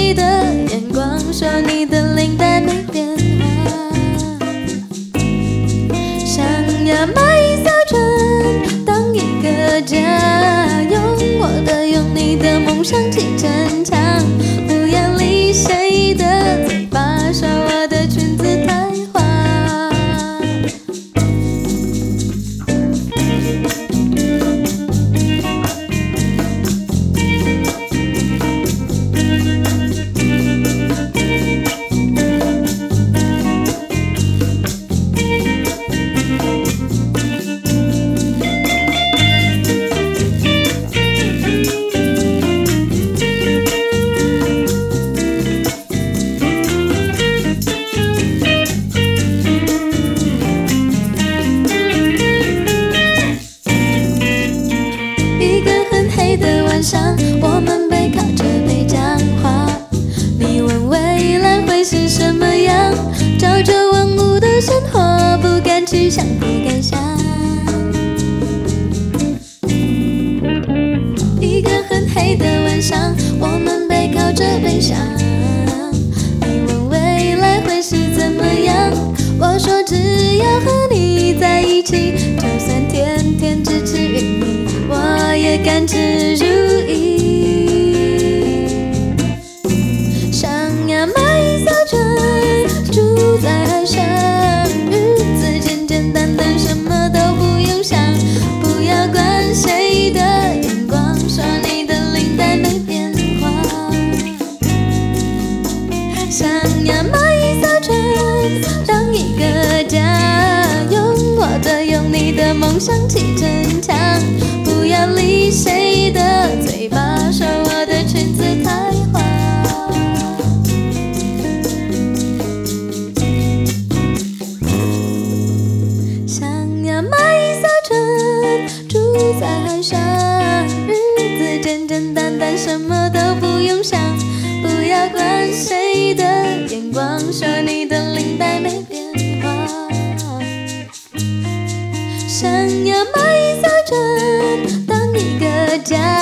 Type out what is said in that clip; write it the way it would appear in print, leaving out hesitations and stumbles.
谁的眼光，说你的领带没变化。想要买一艘船，当一个家，用我的，用你的梦想砌城墙，不要理谁的嘴巴，说我的裙子太花。我们背靠着背讲话，你问未来会是什么样？朝九晚五的生活，不敢去想，不敢想。一个很黑的晚上，我们背靠着背想，你问未来会是怎么样？我说只要和你在一起，就算天天只吃玉米，我也甘之如饴。想要买一艘船，住在海上，日子简简单单，什么都不用想，不要管谁的眼光，说你的领带没变化。想要买一艘船，当一个家，用我的，用你的梦想砌城墙，不要理谁的嘴巴，说我的裙子太花。想要买一艘船，住在海上，日子简简单单，什么都不用想，不要管谁的眼光，说你的领带没变化。想要买一艘船，当一个家。